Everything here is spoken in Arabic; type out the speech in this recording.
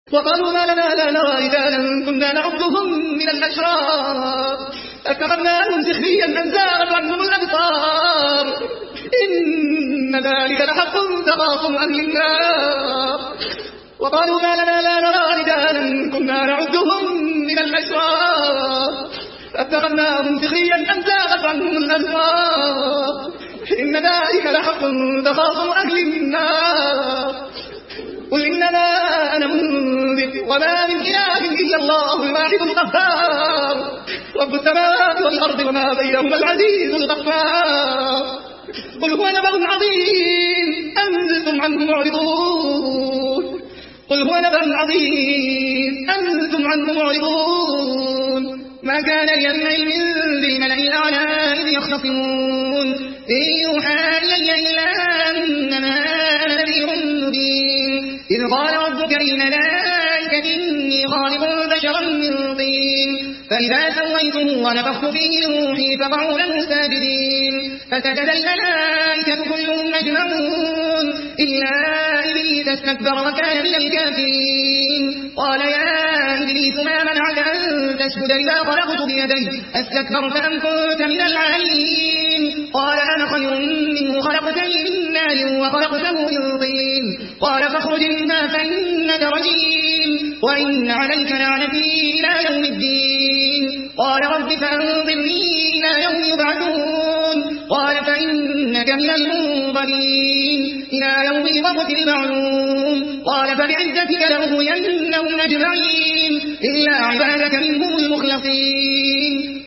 وقالوا ما لنا لا نرى رجالا كنا نعدهم من الأشرار أتخذناهم سخريا أن زاغت عنهم الأبصار إن ذلك لحق تخاصم أهل النار. وقالوا ما لنا لا نرى رجالا كنا نعدهم من الأشرار أتخذناهم سخريا أن زاغت عنهم الأبصار إن ذلك لحق تخاصم أهل النار. قل إنما أنا منذر وما من إله إلا الله الواحد القهار رب السماوات والأرض وما بينهما العزيز الغفار. قل هو نبأ عظيم أنتم عنه معرضون. قل هو نبأ عظيم أنتم عنه معرضون. ما كان لي من علم بالملأ الأعلى إذ يختصمون إن يوحى إلي إلا أنما أنا نذير مبين. إذ قال ربك للملائكة إني خالق بشرا من طين فإذا سويته ونفخت فيه من روحي فقعوا له ساجدين فسجد الملائكة كلهم أجمعون إلا إبليس استكبر وكان من الكافرين. قال يا إبليس ما منعك أن تسجد لما خلقت بيدي أستكبرت أم كنت من العالين؟ قال أنا خير منه خلقتني من نار وخلقته من طين. قال فاخرج منها فإنك رجيم وإن عليك لعنتي إلى يوم الدين. قال رب فأنظرني إلى يوم يبعثون. قال فإنك من المنظرين إلى يوم الوقت المعلوم. قال فبعزتك لأغوينهم أجمعين إلا عبادك منهم المخلصين.